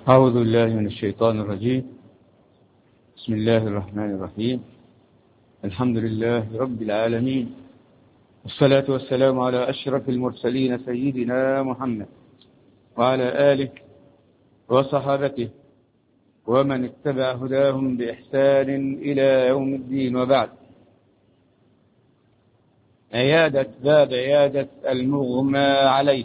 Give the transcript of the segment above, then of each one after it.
أعوذ بالله من الشيطان الرجيم. بسم الله الرحمن الرحيم. الحمد لله رب العالمين، والصلاة والسلام على أشرف المرسلين سيدنا محمد وعلى آله وصحابته ومن اتبع هداهم بإحسان إلى يوم الدين. وبعد، باب عيادة المغمى عليه.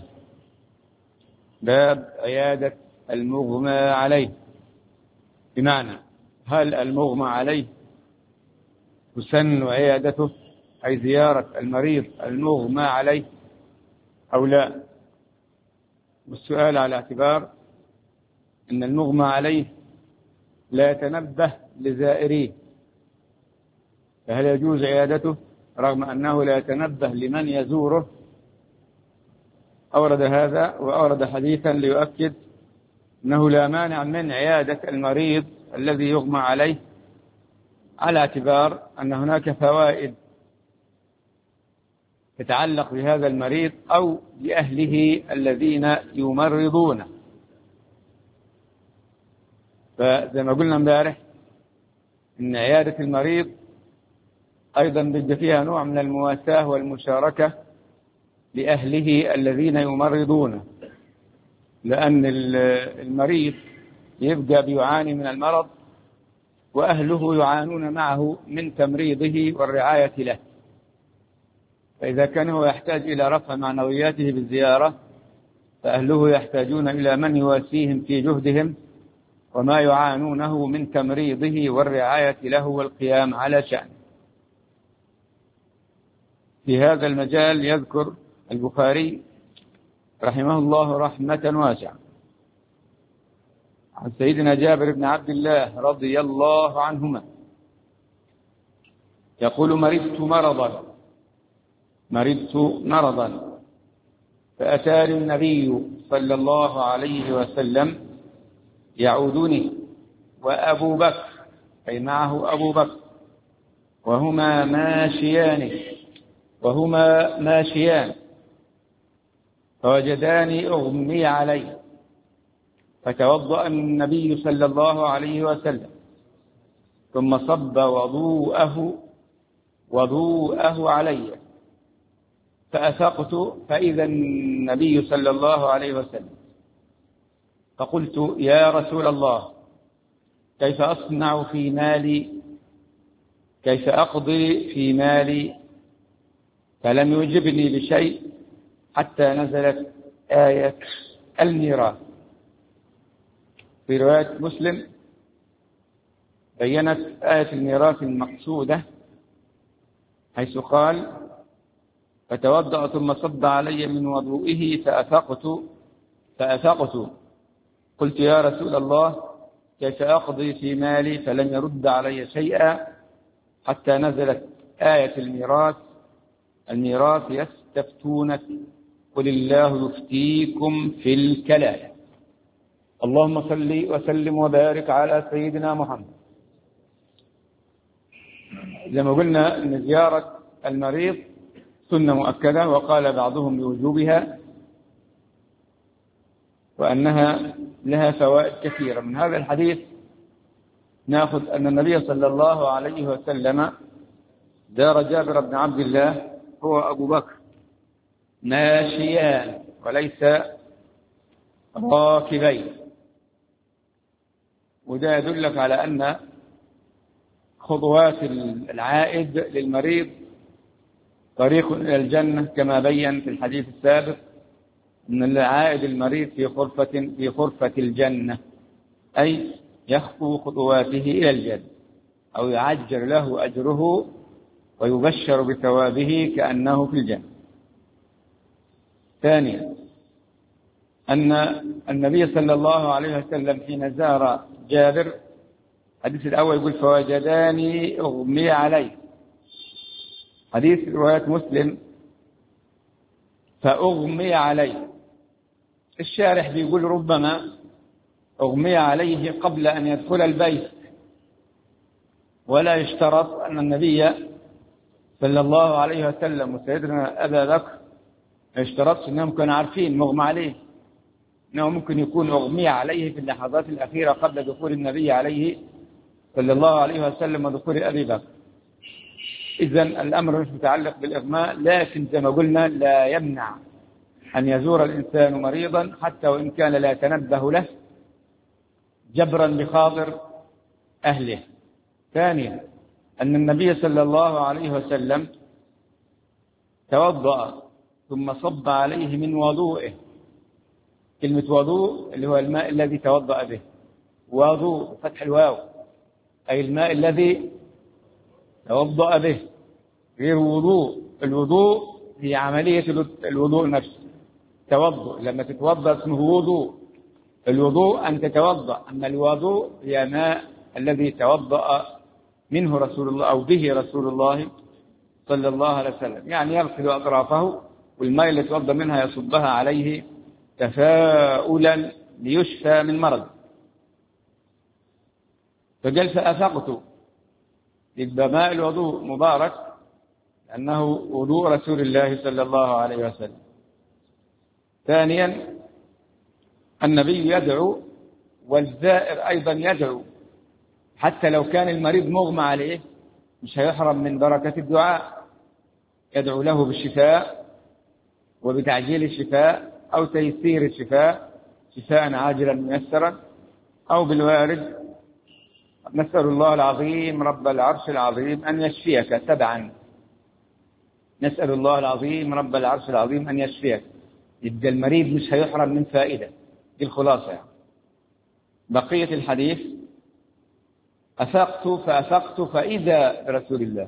باب عيادة المغمى عليه، بمعنى هل المغمى عليه تسن عيادته، أي زيارة المريض المغمى عليه، أو لا؟ والسؤال على اعتبار أن المغمى عليه لا يتنبه لزائريه، فهل يجوز عيادته رغم أنه لا يتنبه لمن يزوره؟ أورد هذا وأورد حديثا ليؤكد أنه لا مانع من عيادة المريض الذي يغمى عليه، على اعتبار أن هناك فوائد تتعلق بهذا المريض أو بأهله الذين يمرضونه. فزي ما قلنا امبارح إن عيادة المريض أيضا بد فيها نوع من المواساة والمشاركة لأهله الذين يمرضونه، لأن المريض يبقى بيعاني من المرض وأهله يعانون معه من تمريضه والرعاية له، فإذا كان هو يحتاج إلى رفع معنوياته بالزيارة، فأهله يحتاجون إلى من يواسيهم في جهدهم وما يعانونه من تمريضه والرعاية له والقيام على شأنه. في هذا المجال يذكر البخاري رحمه الله رحمة واسعة عن سيدنا جابر بن عبد الله رضي الله عنهما يقول: مرضت مرضا فأتاني النبي صلى الله عليه وسلم يعودني وأبو بكر، أي معه أبو بكر، وهما ماشيان فوجداني أغمي عليه، فتوضأ النبي صلى الله عليه وسلم ثم صب وضوءه علي، فأفقت فإذا النبي صلى الله عليه وسلم، فقلت: يا رسول الله، كيف أصنع في مالي؟ كيف أقضي في مالي؟ فلم يجبني بشيء حتى نزلت آية الميراث. في رواية مسلم بيّنت آية الميراث المقصودة، حيث قال: فتوضأ ثم صب علي من وضوئه فأفقت قلت: يا رسول الله، كيف أقضي في مالي؟ فلم يرد علي شيئا حتى نزلت آية الميراث يستفتونك قل الله يفتيكم في الكلالة. اللهم صل وسلم وبارك على سيدنا محمد. زي ما قلنا أن زيارة المريض سنة مؤكدة، وقال بعضهم بوجوبها وأنها لها فوائد كثيرة. من هذا الحديث نأخذ أن النبي صلى الله عليه وسلم زار جابر بن عبد الله هو أبو بكر ماشيان وليس راكبين، وده يدلك على أن خطوات العائد للمريض طريق إلى الجنة، كما بين في الحديث السابق أن العائد المريض في غرفة الجنة، أي يخطو خطواته إلى الجنة، أو يعجل له أجره ويبشر بثوابه كأنه في الجنة. ثانيا، أن النبي صلى الله عليه وسلم حين زار جابر، الحديث الأول يقول: فوجداني أغمي عليه. حديث رواية مسلم فأغمي عليه، الشارح بيقول ربما أغمي عليه قبل أن يدخل البيت، ولا يشترط أن النبي صلى الله عليه وسلم وسيدنا أبا بكر ما يشترطش أنهم كانوا عارفين مغمى عليه، أنه ممكن يكون أغمي عليه في اللحظات الأخيرة قبل دخول النبي عليه صلى الله عليه وسلم ودخول أبي بكر. إذن الأمر مش متعلق بالإغماء، لكن زي ما قلنا لا يمنع أن يزور الإنسان مريضا حتى وإن كان لا يتنبه له جبرا بخاطر أهله. ثانيا أن النبي صلى الله عليه وسلم توضأ ثم صب عليه من وضوئه. كلمة وضوء اللي هو الماء الذي توضأ به، وضوء فتح الواو أي الماء الذي توضأ به، غير وضوء. الوضوء هي عملية الوضوء نفسه، توضؤ لما تتوضأ اسمه وضوء. الوضوء أن تتوضأ، أما الوضوء هي ماء الذي توضأ منه رسول الله أو به رسول الله صلى الله عليه وسلم، يعني يغسل أطرافه والماء اللي توضأ منها يصبها عليه تفاؤلا ليشفى من مرض. فقال فأفقت، يبقى ماء الوضوء مبارك لأنه وضوء رسول الله صلى الله عليه وسلم. ثانيا النبي يدعو والزائر أيضا يدعو، حتى لو كان المريض مغمى عليه مش هيحرم من بركة الدعاء، يدعو له بالشفاء وبتعجيل الشفاء أو تيسير الشفاء، شفاء عاجلا ميسرا، أو بالوارد نسأل الله العظيم رب العرش العظيم أن يشفيك 7. نسأل الله العظيم رب العرش العظيم أن يشفيك. يبقى المريض مش هيحرم من فائدة. دي الخلاصة يعني. بقية الحديث فأفقت فإذا برسول الله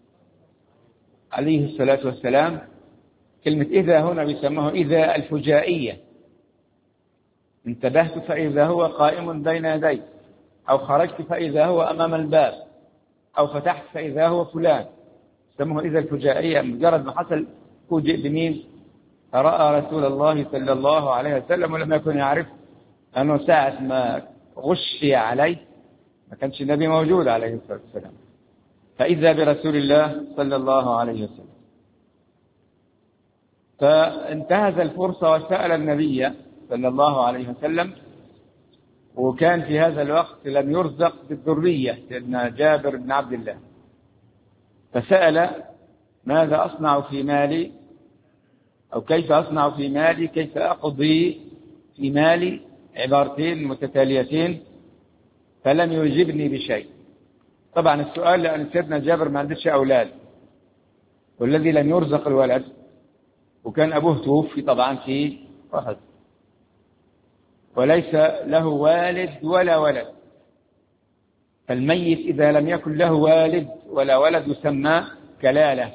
عليه الصلاة والسلام. كلمة إذا هنا بيسموه إذا الفجائية. انتبهت فإذا هو قائم بين يدي، أو خرجت فإذا هو أمام الباب، أو فتحت فإذا هو فلان. يسموه إذا الفجائية، مجرد ما حصل فوجئ بمين؟ فرأى رسول الله صلى الله عليه وسلم ولم يكن يعرف أنه ساعة ما غشي عليه ما كانش النبي موجود عليه الصلاة والسلام. فإذا برسول الله صلى الله عليه وسلم، فانتهز الفرصة وسأل النبي صلى الله عليه وسلم. وكان في هذا الوقت لم يرزق بالذرية سيدنا جابر بن عبد الله، فسأل ماذا أصنع في مالي، أو كيف أصنع في مالي، كيف أقضي في مالي، عبارتين متتاليتين، فلم يجبني بشيء. طبعا السؤال لأن سيدنا جابر ما عندش أولاد، والذي لم يرزق الولد وكان أبوه توفي طبعا في أحد، وليس له والد ولا ولد. فالميت إذا لم يكن له والد ولا ولد يسمى كلالة.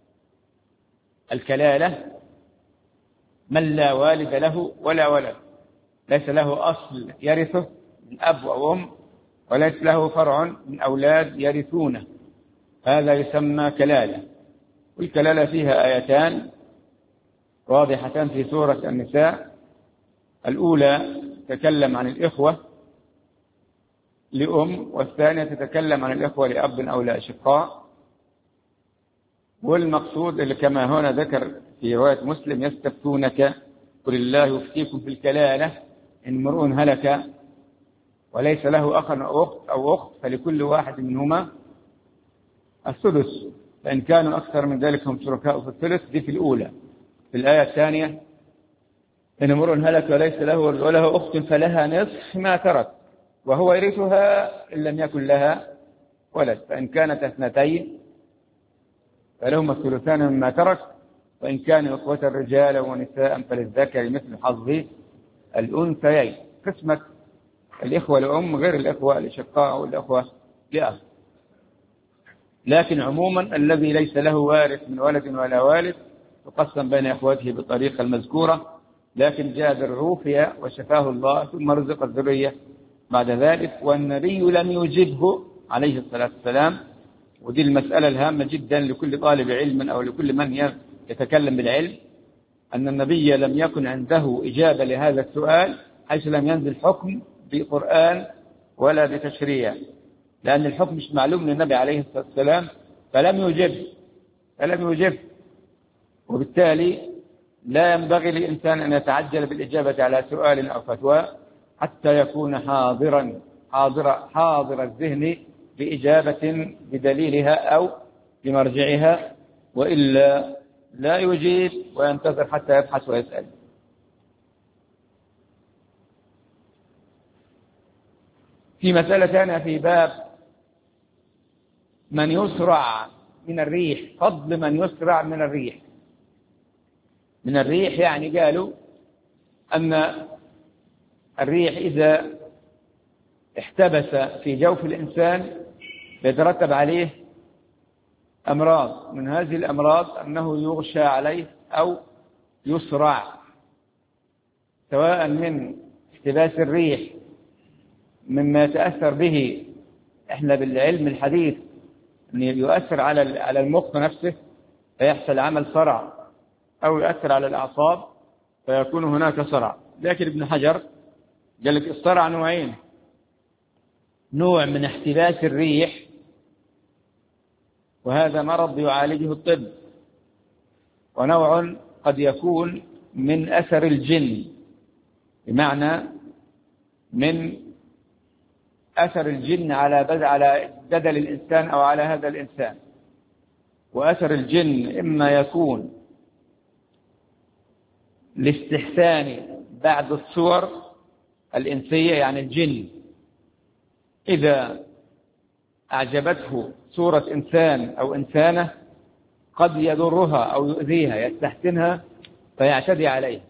الكلالة من لا والد له ولا ولد، ليس له أصل يرثه من أب أو أم، وليس له فرع من أولاد يرثونه، هذا يسمى كلالة. والكلالة فيها آيتان واضحتان في سورة النساء. الأولى تتكلم عن الإخوة لأم، والثانية تتكلم عن الإخوة لأب أو لأشقاء. والمقصود اللي كما هنا ذكر في رواية مسلم يستفتونك قل الله يفتيكم في الكلالة إن امرؤ هلك وليس له أخ أو أخت فلكل واحد منهما الثلث، فإن كانوا أكثر من ذلك هم شركاء في الثلث. دي في الأولى. في الآية الثانية إن امرؤ هلك وليس له وله أخت فلها نصف ما ترك وهو يرثها إن لم يكن لها ولد، فإن كانت 2 فلهما الثلثان مما ترك، وإن كانوا إخوة رجالا ونساء فللذكر مثل حظ الأنثيين. قسمة الإخوة لأم غير الإخوة لشقاء أو الإخوة لأب. لكن عموما الذي ليس له وارث من ولد ولا والد يقسم بين إخوته بالطريقة المذكورة. لكن جابر عوفي وشفاه الله ثم رزق الذرية بعد ذلك، والنبي لم يجبه عليه الصلاة والسلام. ودي المسألة الهامة جدا لكل طالب علم أو لكل من يتكلم بالعلم، أن النبي لم يكن عنده إجابة لهذا السؤال حيث لم ينزل حكم بقرآن ولا بتشريع، لأن الحكم مش معلوم للنبي عليه الصلاة والسلام، فلم يجب. وبالتالي لا ينبغي للإنسان أن يتعجل بالإجابة على سؤال أو فتوى حتى يكون حاضر الذهن بإجابة بدليلها أو بمرجعها، وإلا لا يجيب وينتظر حتى يبحث ويسأل. في مسألة ثانية في باب من يسرع من الريح، فضل من يسرع من الريح. من الريح يعني قالوا أن الريح إذا احتبس في جوف الإنسان يترتب عليه أمراض، من هذه الأمراض أنه يغشى عليه أو يسرع، سواء من احتباس الريح مما يتأثر به احنا بالعلم الحديث أن يؤثر على المخ نفسه فيحصل عمل صرع، أو يؤثر على الأعصاب فيكون هناك صرع. لكن ابن حجر قال لك الصرع نوعين: نوع من احتباس الريح وهذا مرض يعالجه الطب، ونوع قد يكون من أثر الجن، بمعنى من أثر الجن على بدل الإنسان أو على هذا الإنسان. وأثر الجن إما يكون لاستحسان بعض الصور الإنسية، يعني الجن إذا أعجبته صورة إنسان أو إنسانة قد يضرها أو يؤذيها، يستحسنها فيعتدي عليها.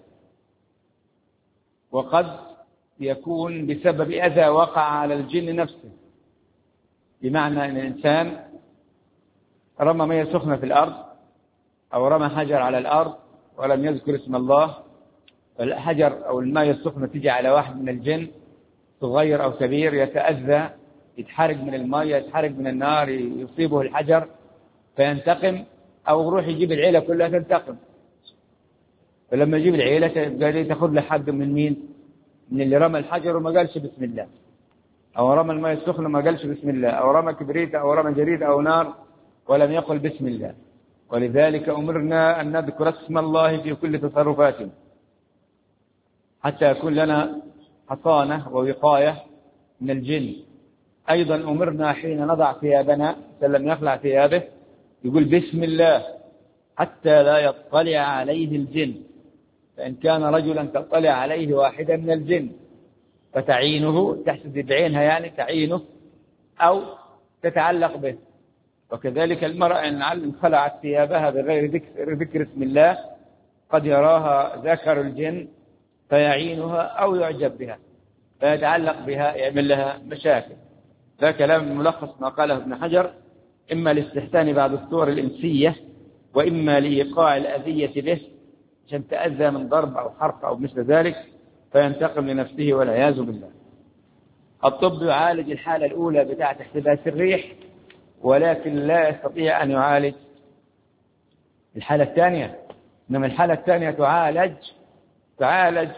وقد يكون بسبب أذى وقع على الجن نفسه، بمعنى أن الإنسان رمى مياه سخنة في الأرض أو رمى حجر على الأرض ولم يذكر اسم الله، فالحجر أو الماء السخنة تيجي على واحد من الجن صغير أو كبير يتأذى، يتحرق من الماء، يتحرق من النار، يصيبه الحجر فينتقم، أو يروح يجيب العيلة كلها تنتقم. فلما يجيب العيلة تأخذ له حق من مين؟ من اللي رمى الحجر وما قالش بسم الله، أو رمى الماء السخن وما قالش بسم الله، أو رمى كبريت أو رمى جريد أو نار ولم يقل بسم الله. ولذلك أمرنا أن نذكر اسم الله في كل تصرفاتنا حتى يكون لنا حصانة ووقاية من الجن. أيضا أمرنا حين نضع ثيابنا لم يخلع ثيابه يقول بسم الله حتى لا يطلع عليه الجن، فإن كان رجلا تطلع عليه واحدة من الجن فتعينه، تحسد بعينها يعني تعينه أو تتعلق به. وكذلك المرأة إن خلعت ثيابها بغير ذكر اسم الله قد يراها ذكر الجن فيعينها أو يعجب بها فيتعلق بها، يعمل لها مشاكل. ذا كلام ملخص ما قاله ابن حجر، إما لاستحسان بعض الصور الإنسية، وإما لإيقاع الأذية به عشان تأذى من ضرب أو حرق أو مثل ذلك فينتقم لنفسه والعياذ بالله. الطب يعالج الحالة الأولى بتاعة احتباس الريح، ولكن لا يستطيع أن يعالج الحالة الثانية. إنما الحالة الثانية تعالج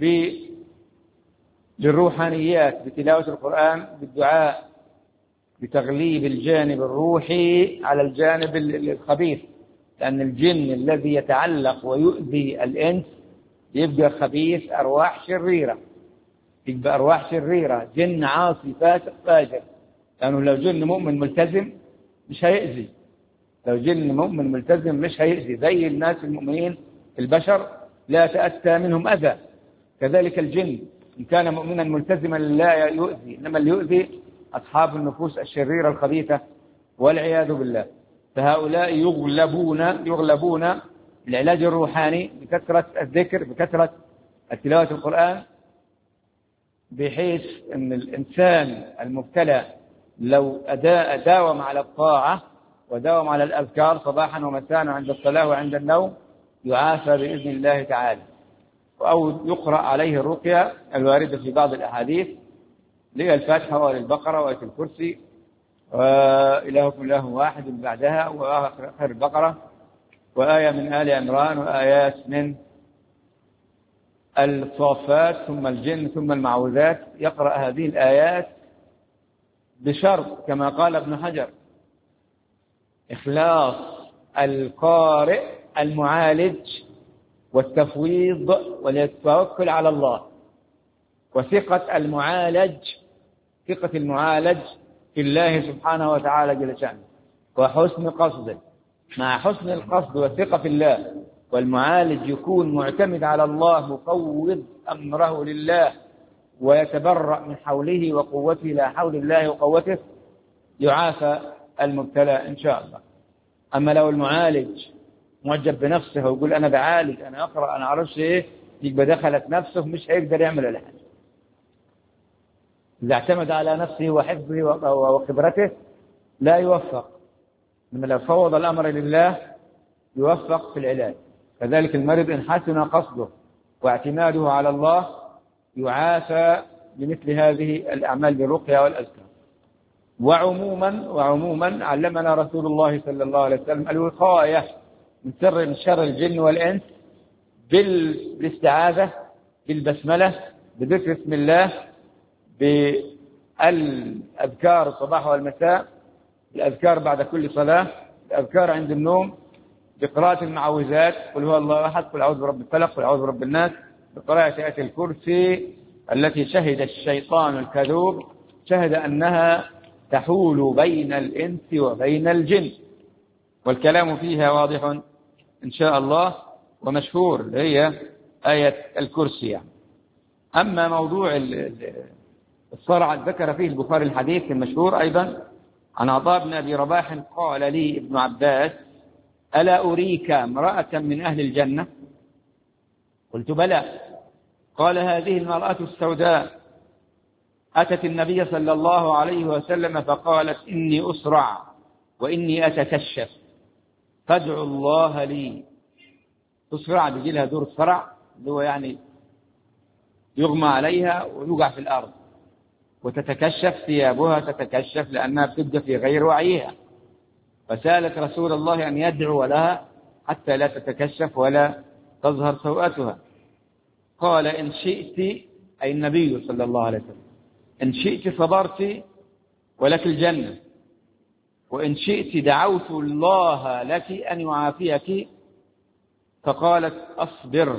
بالروحانيات، بتلاوة القرآن، بالدعاء، بتغليب الجانب الروحي على الجانب الخبيث، لأن الجن الذي يتعلق ويؤذي الإنس يبقى خبيث، أرواح شريرة، يبقى أرواح شريرة، جن عاصي فاسق فاجر. لأنه لو جن مؤمن ملتزم مش هيأذي، لو جن مؤمن ملتزم مش هيأذي، زي الناس المؤمنين البشر لا تأتى منهم أذى، كذلك الجن إن كان مؤمنا ملتزما لا يؤذي، إنما اللي يؤذي أصحاب النفوس الشريرة الخبيثة والعياذ بالله. فهؤلاء يغلبون العلاج الروحاني بكثرة الذكر، بكثرة تلاوة القرآن، بحيث أن الإنسان المبتلى لو داوم على الطاعة وداوم على الأذكار صباحا ومساء عند الصلاة وعند النوم يعافى بإذن الله تعالى. أو يقرأ عليه الرقية الواردة في بعض الأحاديث للفاتحة وللبقرة وآية الكرسي وإلهكم إله واحد بعدها وآخر البقرة وآية من آل عمران وآيات من الصافات ثم الجن ثم المعوذات. يقرأ هذه الآيات بشرط كما قال ابن حجر إخلاص القارئ المعالج والتفويض والتوكل على الله، وثقة المعالج في الله سبحانه وتعالى جل شأنه، وحسن قصده. مع حسن القصد والثقة في الله والمعالج يكون معتمد على الله، مفوض أمره لله، ويتبرأ من حوله وقوته لا حول الله وقوته، يعافى المبتلى إن شاء الله. أما لو المعالج معجب بنفسه ويقول أنا بعالج، أنا أقرأ، أنا أعرفش إيه، يبقى دخلت نفسه مش هيقدر يعمل ولا حاجة. إذا اعتمد على نفسه وحفظه وخبرته لا يوفق. لما لو فوض الأمر لله يوفق في العلاج. كذلك المريض إن حسن قصده واعتماده على الله يعافى بمثل هذه الأعمال بالرقية والأذكار. وعموما علمنا رسول الله صلى الله عليه وسلم الوقاية من شر الجن والإنس بالاستعاذة، بالبسملة، بذكر اسم الله، بالأذكار الصباح والمساء، الأذكار بعد كل صلاة، الأذكار عند النوم، بقراءة المعوذات، قل هو الله أحد، قل أعوذ برب الفلق، قل أعوذ برب الناس، بقراءة آية الكرسي التي شهد الشيطان الكذوب شهد أنها تحول بين الإنس وبين الجن، والكلام فيها واضح إن شاء الله ومشهور، هي آية الكرسي يعني. أما موضوع الصرع ذكر فيه البخاري الحديث المشهور أيضا عن عطاء بن أبي رباح قال لي ابن عباس ألا أريك امرأة من أهل الجنة؟ قلت بلى. قال هذه المرأة السوداء أتت النبي صلى الله عليه وسلم فقالت إني أسرع وإني أتكشف فادعوا الله لي. تسرع بيجي لها دور الصرع اللي هو يعني يغمى عليها ويوقع في الأرض، وتتكشف ثيابها، تتكشف لأنها بتبدأ في غير وعيها، فسألت رسول الله أن يدعو لها حتى لا تتكشف ولا تظهر سوءتها. قال إن شئت، أي النبي صلى الله عليه وسلم، إن شئت صبرت ولك الجنة، وإن شئت دعوت الله لك أن يعافيك. فقالت أصبر،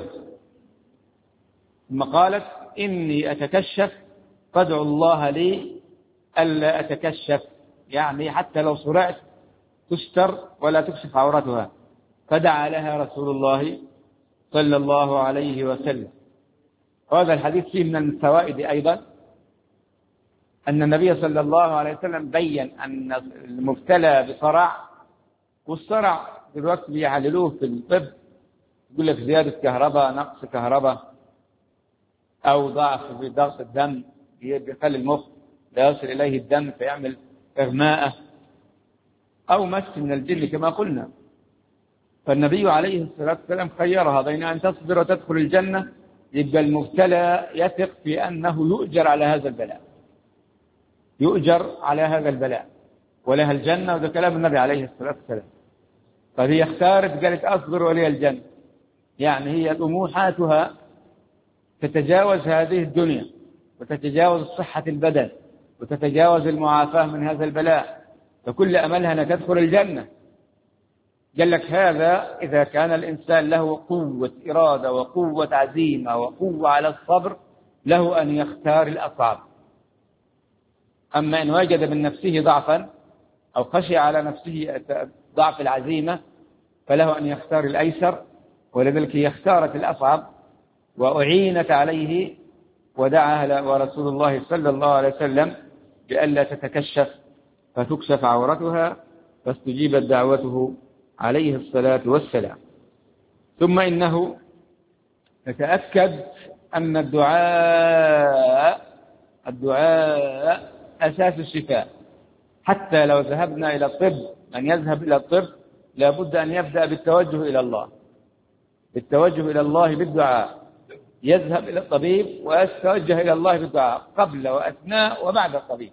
ثم قالت إني أتكشف فادعوا الله لي ألا أتكشف، يعني حتى لو صرعت تستر ولا تكشف عورتها. فدعا لها رسول الله صلى الله عليه وسلم. وهذا الحديث فيه من الفوائد أيضا أن النبي صلى الله عليه وسلم بين أن المبتلى بصرع، والصرع دلوقتي بيعللوه في الطب، يقول لك زيادة كهرباء، نقص كهرباء، أو ضعف في ضغط الدم، بيخلي المخ لا يصل إليه الدم فيعمل إغماء، أو مس من الجن كما قلنا. فالنبي عليه الصلاة والسلام خيرها بين أن تصبر وتدخل الجنة، يبقى المبتلى يثق في أنه يؤجر على هذا البلاء، يؤجر على هذا البلاء ولها الجنة، وده كلام النبي عليه الصلاة والسلام. فهي اختارت قالت أصبر ولي الجنة، يعني هي طموحاتها تتجاوز هذه الدنيا وتتجاوز صحة البدن وتتجاوز المعافاة من هذا البلاء، فكل أملها أن تدخل الجنة. قال لك هذا إذا كان الإنسان له قوة إرادة وقوة عزيمة وقوة على الصبر، له أن يختار الأصعب. أما إن وجد من نفسه ضعفا أو خشي على نفسه ضعف العزيمة فله أن يختار الأيسر، ولذلك هي اختارت الأصعب وأعينت عليه، ودعاها ورسول الله صلى الله عليه وسلم بألا تتكشف فتكشف عورتها، فاستجيبت دعوته عليه الصلاة والسلام. ثم إنه نتأكد أن الدعاء أساس الشفاء. حتى لو ذهبنا إلى الطب، من يذهب إلى الطب لابد أن يبدأ بالتوجه إلى الله، بالتوجه إلى الله بالدعاء. يذهب إلى الطبيب ويتوجه إلى الله بالدعاء قبل وأثناء وبعد الطبيب،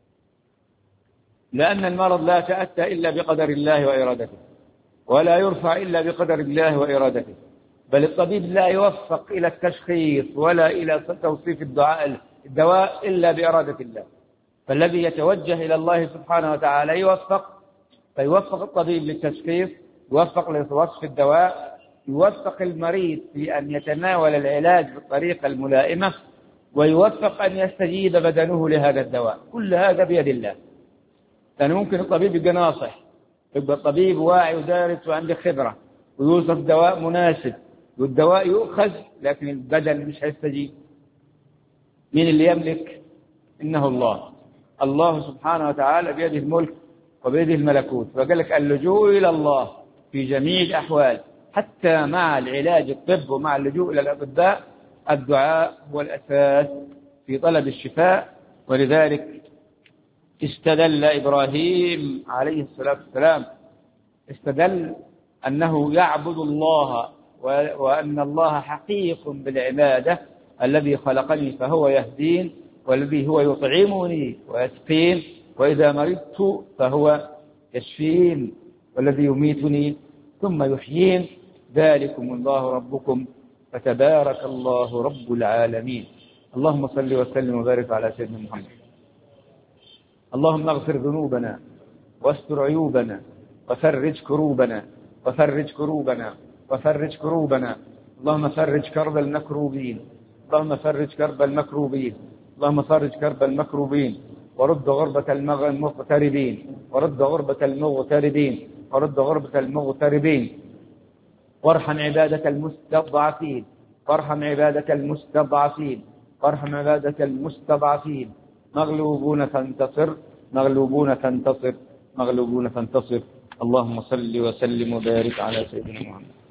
لأن المرض لا يتأتى إلا بقدر الله وإرادته، ولا يرفع إلا بقدر الله وإرادته. بل الطبيب لا يوفق إلى التشخيص ولا إلى توصيف الدواء إلا بإرادة الله. فالذي يتوجه إلى الله سبحانه وتعالى يوفق، فيوفق الطبيب للتشخيص، يوفق لوصف الدواء، يوفق المريض في أن يتناول العلاج بالطريقة الملائمة، ويوفق أن يستجيب بدنه لهذا الدواء. كل هذا بيد الله. لأن ممكن الطبيب يبقى ناصح، يبقى الطبيب واعي ودارس وعنده خبرة، ويوصف دواء مناسب، والدواء يؤخذ، لكن البدن مش هيستجيب. مين اللي يملك؟ إنه الله. الله سبحانه وتعالى بيده الملك وبيده الملكوت. فقال لك اللجوء إلى الله في جميع الأحوال، حتى مع العلاج الطب ومع اللجوء إلى الأطباء، الدعاء هو الأساس في طلب الشفاء. ولذلك استدل إبراهيم عليه الصلاة والسلام، استدل أنه يعبد الله وأن الله حقيق بالعبادة، الذي خلقني فهو يهدين، والذي هو يطعمني ويسقين، وإذا مرضت فهو يشفين، والذي يميتني ثم يحيين، ذلكم الله ربكم فتبارك الله رب العالمين. اللهم صل وسلم وبارك على سيدنا محمد. اللهم اغفر ذنوبنا واستر عيوبنا وفرج كروبنا وفرج كروبنا وفرج كروبنا. اللهم فرج كرب المكروبين، اللهم فرج كرب المكروبين، اللهم فرج كرب المكروبين، ورد غربة المغتربين، ورد غربة المغتربين، ورد غربة المغتربين، وارحم عبادك المستضعفين، وارحم عبادك المستضعفين، وارحم عبادك المستضعفين. مغلوبون فانتصر، مغلوبون فانتصر، مغلوبون فانتصر. اللهم صل وسلم وبارك على سيدنا محمد.